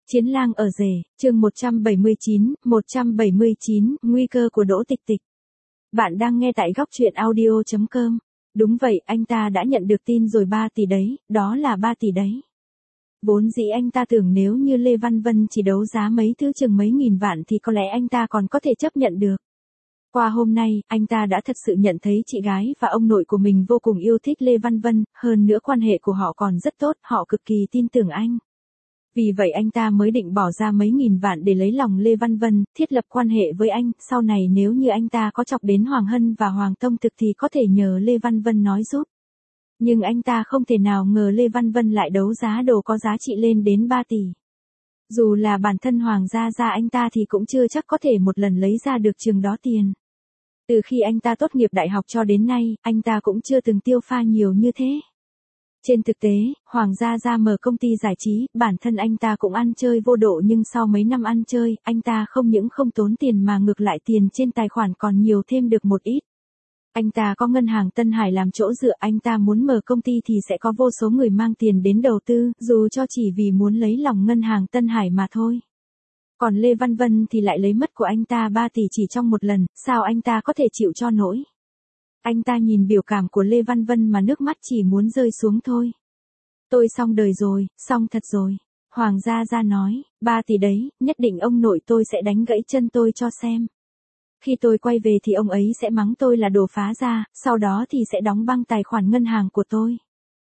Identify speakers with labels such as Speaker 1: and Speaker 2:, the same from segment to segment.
Speaker 1: Chiến lang ở rể, chương 179, nguy cơ của Đỗ Tịch Tịch. Bạn đang nghe tại góc truyện audio.com. Đúng vậy, anh ta đã nhận được tin rồi, 3 tỷ đấy, đó là 3 tỷ đấy. Vốn dĩ anh ta tưởng nếu như Lê Văn Vân chỉ đấu giá mấy thứ chừng mấy nghìn vạn thì có lẽ anh ta còn có thể chấp nhận được. Qua hôm nay, anh ta đã thật sự nhận thấy chị gái và ông nội của mình vô cùng yêu thích Lê Văn Vân, hơn nữa quan hệ của họ còn rất tốt, họ cực kỳ tin tưởng anh. Vì vậy anh ta mới định bỏ ra mấy nghìn vạn để lấy lòng Lê Văn Vân, thiết lập quan hệ với anh, sau này nếu như anh ta có chọc đến Hoàng Hân và Hoàng Tông Thực thì có thể nhờ Lê Văn Vân nói giúp. Nhưng anh ta không thể nào ngờ Lê Văn Vân lại đấu giá đồ có giá trị lên đến 3 tỷ. Dù là bản thân Hoàng gia anh ta thì cũng chưa chắc có thể một lần lấy ra được chừng đó tiền. Từ khi anh ta tốt nghiệp đại học cho đến nay, anh ta cũng chưa từng tiêu pha nhiều như thế. Trên thực tế, Hoàng gia mở công ty giải trí, bản thân anh ta cũng ăn chơi vô độ, nhưng sau mấy năm ăn chơi, anh ta không những không tốn tiền mà ngược lại tiền trên tài khoản còn nhiều thêm được một ít. Anh ta có ngân hàng Tân Hải làm chỗ dựa, anh ta muốn mở công ty thì sẽ có vô số người mang tiền đến đầu tư, dù cho chỉ vì muốn lấy lòng ngân hàng Tân Hải mà thôi. Còn Lê Văn Vân thì lại lấy mất của anh ta 3 tỷ chỉ trong một lần, sao anh ta có thể chịu cho nổi. Anh ta nhìn biểu cảm của Lê Văn Vân mà nước mắt chỉ muốn rơi xuống thôi. Tôi xong đời rồi, xong thật rồi. Hoàng gia nói, 3 tỷ đấy, nhất định ông nội tôi sẽ đánh gãy chân tôi cho xem. Khi tôi quay về thì ông ấy sẽ mắng tôi là đồ phá gia, sau đó thì sẽ đóng băng tài khoản ngân hàng của tôi.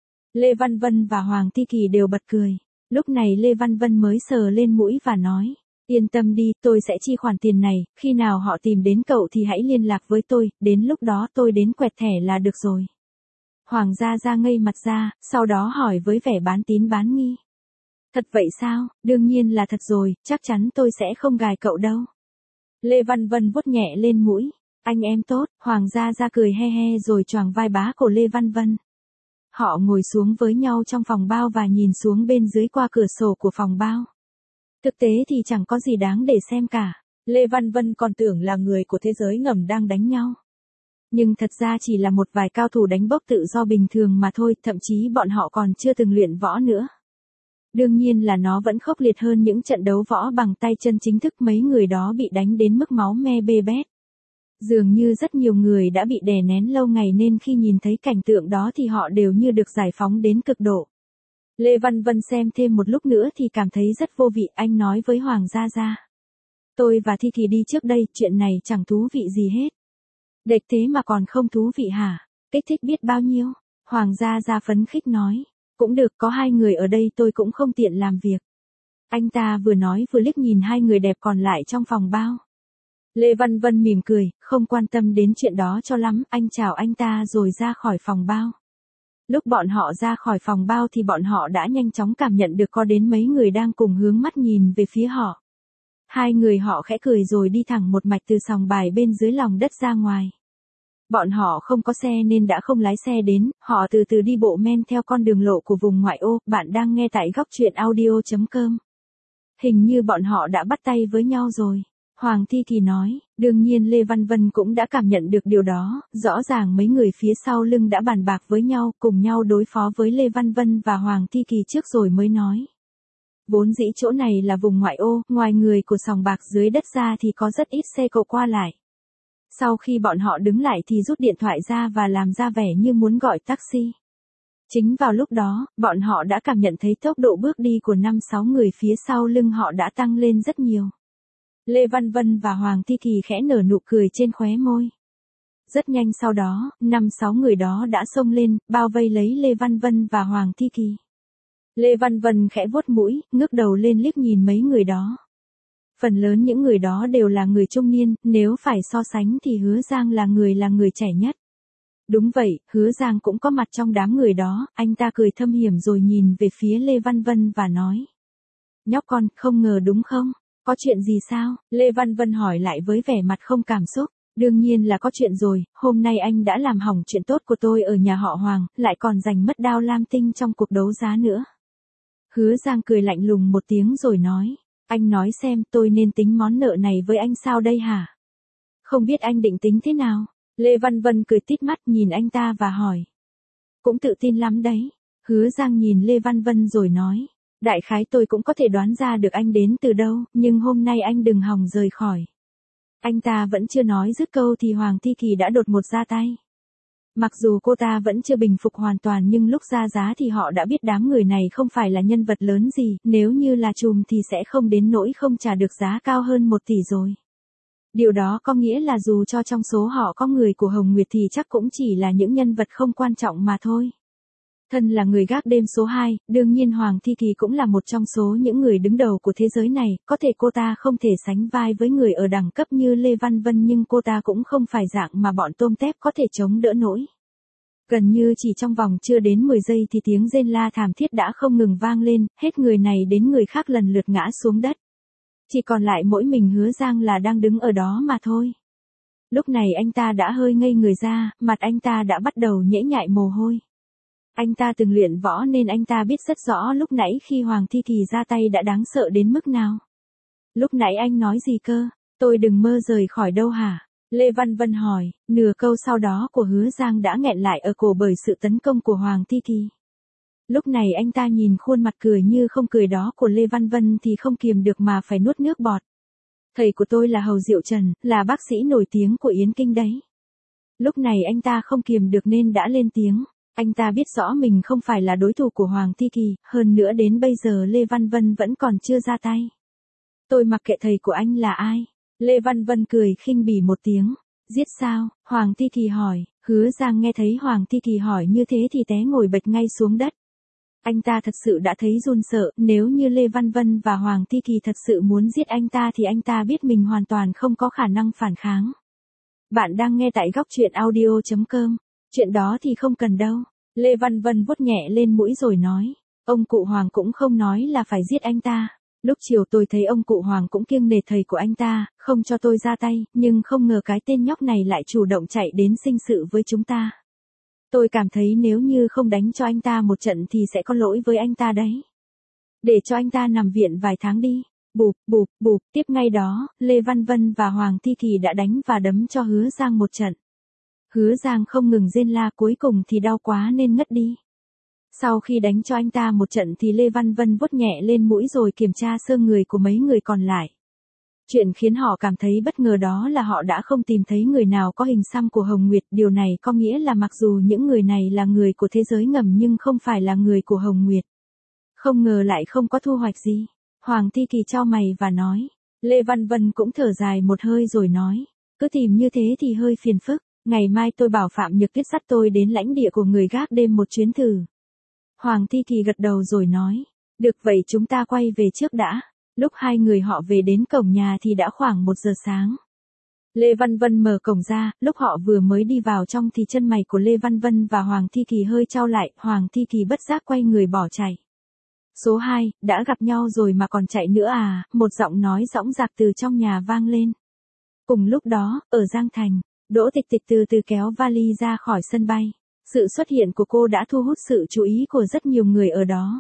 Speaker 1: Lê Văn Vân và Hoàng Thi Kỳ đều bật cười. Lúc này Lê Văn Vân mới sờ lên mũi và nói, yên tâm đi, tôi sẽ chi khoản tiền này, khi nào họ tìm đến cậu thì hãy liên lạc với tôi, đến lúc đó tôi đến quẹt thẻ là được rồi. Hoàng gia ngây mặt ra, sau đó hỏi với vẻ bán tín bán nghi. Thật vậy sao? Đương nhiên là thật rồi, chắc chắn tôi sẽ không gài cậu đâu. Lê Văn Vân vuốt nhẹ lên mũi. Anh em tốt. Hoàng gia cười he he rồi choàng vai bá của Lê Văn Vân. Họ ngồi xuống với nhau trong phòng bao và nhìn xuống bên dưới qua cửa sổ của phòng bao. Thực tế thì chẳng có gì đáng để xem cả. Lê Văn Vân còn tưởng là người của thế giới ngầm đang đánh nhau. Nhưng thật ra chỉ là một vài cao thủ đánh bốc tự do bình thường mà thôi, thậm chí bọn họ còn chưa từng luyện võ nữa. Đương nhiên là nó vẫn khốc liệt hơn những trận đấu võ bằng tay chân chính thức, mấy người đó bị đánh đến mức máu me bê bết. Dường như rất nhiều người đã bị đè nén lâu ngày nên khi nhìn thấy cảnh tượng đó thì họ đều như được giải phóng đến cực độ. Lê Văn Vân xem thêm một lúc nữa thì cảm thấy rất vô vị, anh nói với Hoàng gia. Tôi và Thi Kỳ đi trước đây, chuyện này chẳng thú vị gì hết. Đệt thế mà còn không thú vị hả? Kích thích biết bao nhiêu? Hoàng gia phấn khích nói. Cũng được, có hai người ở đây tôi cũng không tiện làm việc. Anh ta vừa nói vừa liếc nhìn hai người đẹp còn lại trong phòng bao. Lê Văn Vân mỉm cười, không quan tâm đến chuyện đó cho lắm, anh chào anh ta rồi ra khỏi phòng bao. Lúc bọn họ ra khỏi phòng bao thì bọn họ đã nhanh chóng cảm nhận được có đến mấy người đang cùng hướng mắt nhìn về phía họ. Hai người họ khẽ cười rồi đi thẳng một mạch từ sòng bài bên dưới lòng đất ra ngoài. Bọn họ không có xe nên đã không lái xe đến, họ từ từ đi bộ men theo con đường lộ của vùng ngoại ô. Bạn đang nghe tại góc truyện audio.com. Hình như bọn họ đã bắt tay với nhau rồi. Hoàng Thi Kỳ nói, đương nhiên Lê Văn Vân cũng đã cảm nhận được điều đó, rõ ràng mấy người phía sau lưng đã bàn bạc với nhau, cùng nhau đối phó với Lê Văn Vân và Hoàng Thi Kỳ trước rồi mới nói. Vốn dĩ chỗ này là vùng ngoại ô, ngoài người của sòng bạc dưới đất ra thì có rất ít xe cộ qua lại. Sau khi bọn họ đứng lại thì rút điện thoại ra và làm ra vẻ như muốn gọi taxi. Chính vào lúc đó, bọn họ đã cảm nhận thấy tốc độ bước đi của 5-6 người phía sau lưng họ đã tăng lên rất nhiều. Lê Văn Vân và Hoàng Thi Kỳ khẽ nở nụ cười trên khóe môi. Rất nhanh sau đó, 5-6 người đó đã xông lên, bao vây lấy Lê Văn Vân và Hoàng Thi Kỳ. Lê Văn Vân khẽ vuốt mũi, ngước đầu lên liếc nhìn mấy người đó. Phần lớn những người đó đều là người trung niên, nếu phải so sánh thì Hứa Giang là người trẻ nhất. Đúng vậy, Hứa Giang cũng có mặt trong đám người đó, anh ta cười thâm hiểm rồi nhìn về phía Lê Văn Vân và nói. Nhóc con, không ngờ đúng không? Có chuyện gì sao? Lê Văn Vân hỏi lại với vẻ mặt không cảm xúc. Đương nhiên là có chuyện rồi, hôm nay anh đã làm hỏng chuyện tốt của tôi ở nhà họ Hoàng, lại còn giành mất Đao Lam Tinh trong cuộc đấu giá nữa. Hứa Giang cười lạnh lùng một tiếng rồi nói. Anh nói xem tôi nên tính món nợ này với anh sao đây hả? Không biết anh định tính thế nào? Lê Văn Vân cười tít mắt nhìn anh ta và hỏi. Cũng tự tin lắm đấy. Hứa Giang nhìn Lê Văn Vân rồi nói. Đại khái tôi cũng có thể đoán ra được anh đến từ đâu, nhưng hôm nay anh đừng hòng rời khỏi. Anh ta vẫn chưa nói dứt câu thì Hoàng Thi Kỳ đã đột ngột ra tay. Mặc dù cô ta vẫn chưa bình phục hoàn toàn nhưng lúc ra giá thì họ đã biết đám người này không phải là nhân vật lớn gì, nếu như là trùm thì sẽ không đến nỗi không trả được giá cao hơn 1 tỷ rồi. Điều đó có nghĩa là dù cho trong số họ có người của Hồng Nguyệt thì chắc cũng chỉ là những nhân vật không quan trọng mà thôi. Thân là người gác đêm số 2, đương nhiên Hoàng Thi Kỳ cũng là một trong số những người đứng đầu của thế giới này, có thể cô ta không thể sánh vai với người ở đẳng cấp như Lê Văn Vân nhưng cô ta cũng không phải dạng mà bọn tôm tép có thể chống đỡ nổi. Gần như chỉ trong vòng chưa đến 10 giây thì tiếng rên la thảm thiết đã không ngừng vang lên, hết người này đến người khác lần lượt ngã xuống đất. Chỉ còn lại mỗi mình Hứa Giang là đang đứng ở đó mà thôi. Lúc này anh ta đã hơi ngây người ra, mặt anh ta đã bắt đầu nhễ nhại mồ hôi. Anh ta từng luyện võ nên anh ta biết rất rõ lúc nãy khi Hoàng Thi Kỳ ra tay đã đáng sợ đến mức nào. Lúc nãy anh nói gì cơ? Tôi đừng mơ rời khỏi đâu hả? Lê Văn Vân hỏi, nửa câu sau đó của Hứa Giang đã nghẹn lại ở cổ bởi sự tấn công của Hoàng Thi Kỳ. Lúc này anh ta nhìn khuôn mặt cười như không cười đó của Lê Văn Vân thì không kiềm được mà phải nuốt nước bọt. Thầy của tôi là Hầu Diệu Trần, là bác sĩ nổi tiếng của Yến Kinh đấy. Lúc này anh ta không kiềm được nên đã lên tiếng. Anh ta biết rõ mình không phải là đối thủ của Hoàng Thi Kỳ, hơn nữa đến bây giờ Lê Văn Vân vẫn còn chưa ra tay. Tôi mặc kệ thầy của anh là ai. Lê Văn Vân cười khinh bỉ một tiếng. Giết sao? Hoàng Thi Kỳ hỏi. Hứa Giang nghe thấy Hoàng Thi Kỳ hỏi như thế thì té ngồi bệt ngay xuống đất. Anh ta thật sự đã thấy run sợ, nếu như Lê Văn Vân và Hoàng Thi Kỳ thật sự muốn giết anh ta thì anh ta biết mình hoàn toàn không có khả năng phản kháng. Bạn đang nghe tại góc truyện audio.com. Chuyện đó thì không cần đâu. Lê Văn Vân vuốt nhẹ lên mũi rồi nói. Ông cụ Hoàng cũng không nói là phải giết anh ta. Lúc chiều tôi thấy ông cụ Hoàng cũng kiêng nể thầy của anh ta, không cho tôi ra tay, nhưng không ngờ cái tên nhóc này lại chủ động chạy đến sinh sự với chúng ta. Tôi cảm thấy nếu như không đánh cho anh ta một trận thì sẽ có lỗi với anh ta đấy. Để cho anh ta nằm viện vài tháng đi. Bụp, bụp, bụp, tiếp ngay đó, Lê Văn Vân và Hoàng Thi Kỳ đã đánh và đấm cho Hứa Giang một trận. Hứa Giang không ngừng rên la, cuối cùng thì đau quá nên ngất đi. Sau khi đánh cho anh ta một trận thì Lê Văn Vân vuốt nhẹ lên mũi rồi kiểm tra xương người của mấy người còn lại. Chuyện khiến họ cảm thấy bất ngờ đó là họ đã không tìm thấy người nào có hình xăm của Hồng Nguyệt. Điều này có nghĩa là mặc dù những người này là người của thế giới ngầm nhưng không phải là người của Hồng Nguyệt. Không ngờ lại không có thu hoạch gì. Hoàng Thi Kỳ chau mày và nói. Lê Văn Vân cũng thở dài một hơi rồi nói. Cứ tìm như thế thì hơi phiền phức. Ngày mai tôi bảo Phạm Nhược Tuyết dắt tôi đến lãnh địa của người gác đêm một chuyến thử. Hoàng Thi Kỳ gật đầu rồi nói. Được vậy chúng ta quay về trước đã. Lúc hai người họ về đến cổng nhà thì đã khoảng 1 giờ sáng. Lê Văn Vân mở cổng ra, lúc họ vừa mới đi vào trong thì chân mày của Lê Văn Vân và Hoàng Thi Kỳ hơi chau lại, Hoàng Thi Kỳ bất giác quay người bỏ chạy. Số 2, đã gặp nhau rồi mà còn chạy nữa à, một giọng nói dõng dạc từ trong nhà vang lên. Cùng lúc đó, ở Giang Thành, Đỗ Tịch Tịch từ từ kéo vali ra khỏi sân bay. Sự xuất hiện của cô đã thu hút sự chú ý của rất nhiều người ở đó.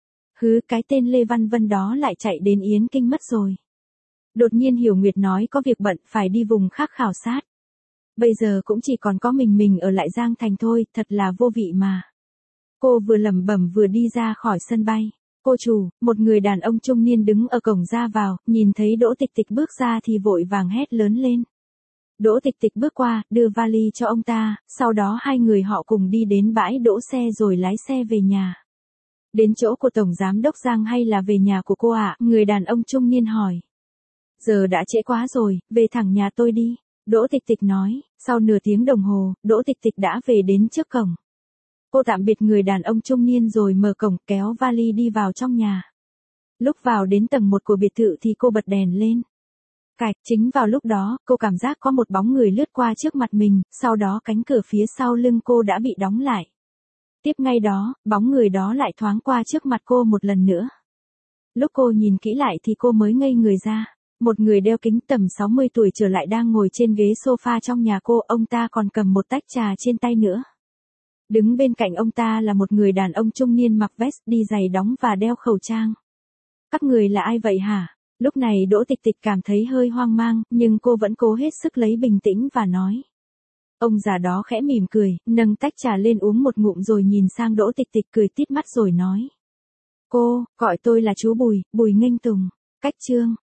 Speaker 1: Cái tên Lê Văn Vân đó lại chạy đến Yến Kinh mất rồi. Đột nhiên Hiểu Nguyệt nói có việc bận phải đi vùng khác khảo sát. Bây giờ cũng chỉ còn có mình ở lại Giang Thành thôi, thật là vô vị mà. Cô vừa lẩm bẩm vừa đi ra khỏi sân bay. Cô chủ, một người đàn ông trung niên đứng ở cổng ra vào, nhìn thấy Đỗ Tịch Tịch bước ra thì vội vàng hét lớn lên. Đỗ Tịch Tịch bước qua, đưa vali cho ông ta, sau đó hai người họ cùng đi đến bãi đỗ xe rồi lái xe về nhà. Đến chỗ của Tổng Giám Đốc Giang hay là về nhà của cô ạ? Người đàn ông trung niên hỏi. Giờ đã trễ quá rồi, về thẳng nhà tôi đi. Đỗ Tịch Tịch nói, sau nửa tiếng đồng hồ, Đỗ Tịch Tịch đã về đến trước cổng. Cô tạm biệt người đàn ông trung niên rồi mở cổng kéo vali đi vào trong nhà. Lúc vào đến tầng 1 của biệt thự thì cô bật đèn lên. Chính vào lúc đó, cô cảm giác có một bóng người lướt qua trước mặt mình, sau đó cánh cửa phía sau lưng cô đã bị đóng lại. Tiếp ngay đó, bóng người đó lại thoáng qua trước mặt cô một lần nữa. Lúc cô nhìn kỹ lại thì cô mới ngây người ra. Một người đeo kính tầm 60 tuổi trở lại đang ngồi trên ghế sofa trong nhà cô, ông ta còn cầm một tách trà trên tay nữa. Đứng bên cạnh ông ta là một người đàn ông trung niên mặc vest, đi giày đóng và đeo khẩu trang. Các người là ai vậy hả? Lúc này Đỗ Tịch Tịch cảm thấy hơi hoang mang, nhưng cô vẫn cố hết sức lấy bình tĩnh và nói. Ông già đó khẽ mỉm cười, nâng tách trà lên uống một ngụm rồi nhìn sang Đỗ Tịch Tịch cười tít mắt rồi nói. Cô, gọi tôi là chú Bùi, Bùi Nghênh Tùng. Cách chương.